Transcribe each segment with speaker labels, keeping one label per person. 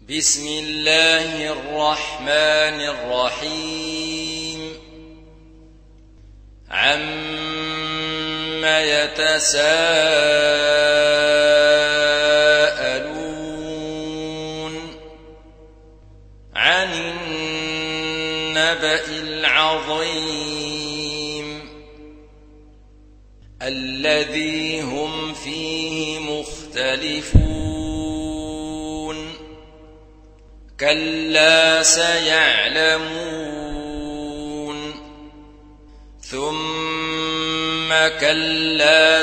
Speaker 1: بسم الله الرحمن الرحيم عَمَّ يتساءلون عن النبأ العظيم الذي هم فيه مختلفون كلا سيعلمون ثم كلا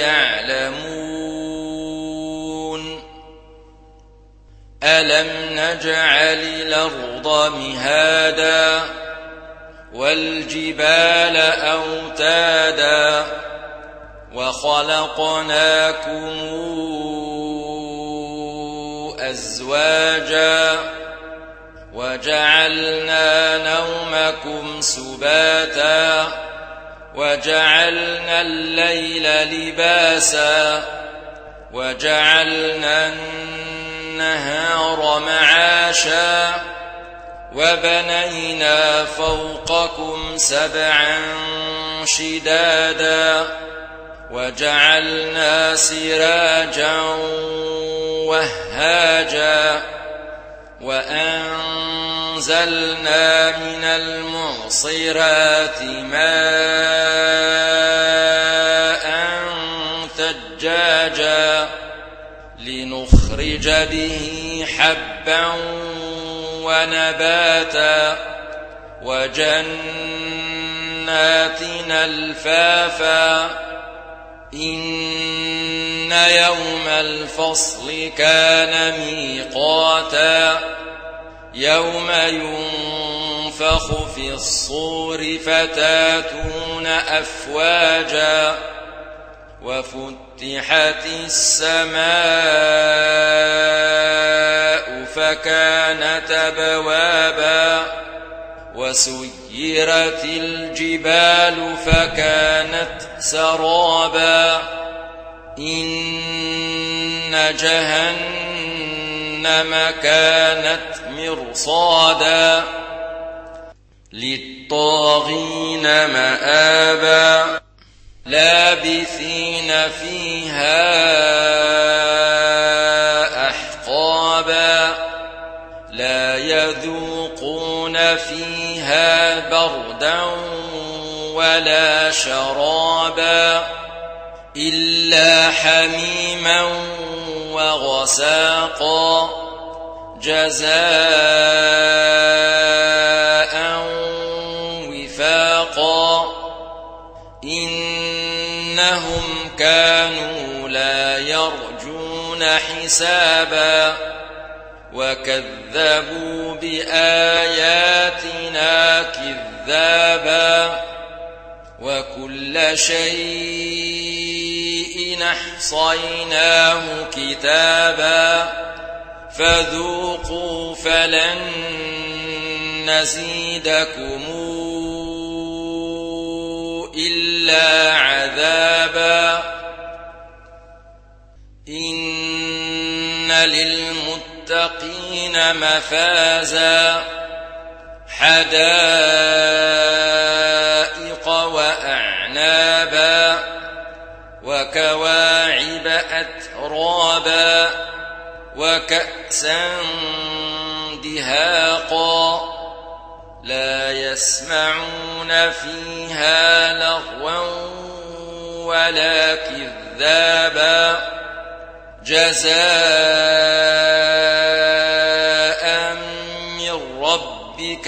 Speaker 1: سيعلمون ألم نجعل الأرض مهادا والجبال أوتادا وخلقناكم أزواجا وجعلنا نومكم سباتا وجعلنا الليل لباسا وجعلنا النهار معاشا وبنينا فوقكم سبعا شدادا وجعلنا سراجا وهاجا وأنزلنا من المعصرات ماء ثجاجا لنخرج به حبا ونباتا وجنات ألفافا إن يوم الفصل كان ميقاتا يوم ينفخ في الصور فتاتون أفواجا وفتحت السماء فكانت أبوابا وسيرت الجبال فكانت سرابا إن جهنم كانت مرصادا للطاغين مآبا لابثين فيها أحقابا لا يذوقون فيها بردا ولا شرابا إلا حميما وغساقا جزاء وفاقا إنهم كانوا لا يرجون حسابا وكذبوا بآياتنا كذابا وكل شيء أحصيناه كتابا فذوقوا فلن نزيدكم إلا عذابا إن للمتقين مفازا حدائق وأعنابا وكواعب أترابا وكأسا دهاقا لا يسمعون فيها لغوا ولا كذابا جزاء من ربك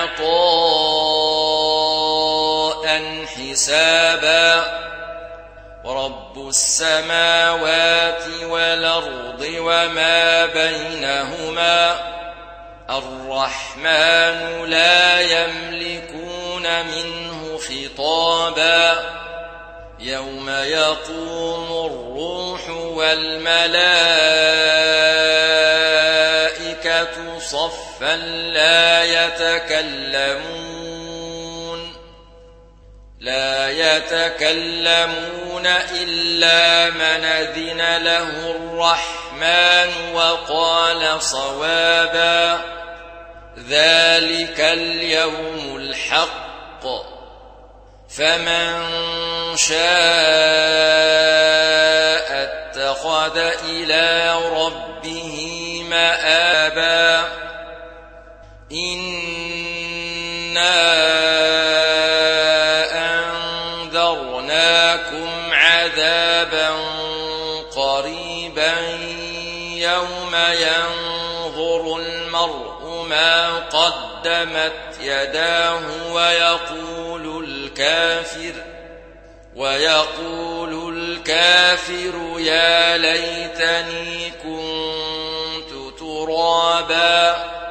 Speaker 1: عطاء حسابا ورب السماوات والأرض وما بينهما الرحمن لا يملكون منه خطابا يوم يقوم الروح والملائكة صفا لا يتكلمون إلا من أذن له الرحمن وقال صوابا ذلك اليوم الحق فمن شاء اتخذ إلى ربه مآبا إنا أنذرناكم عذابا قريبا يوم ينظر المرء ما قدمت يداه ويقول الكافر يا ليتني كنت ترابا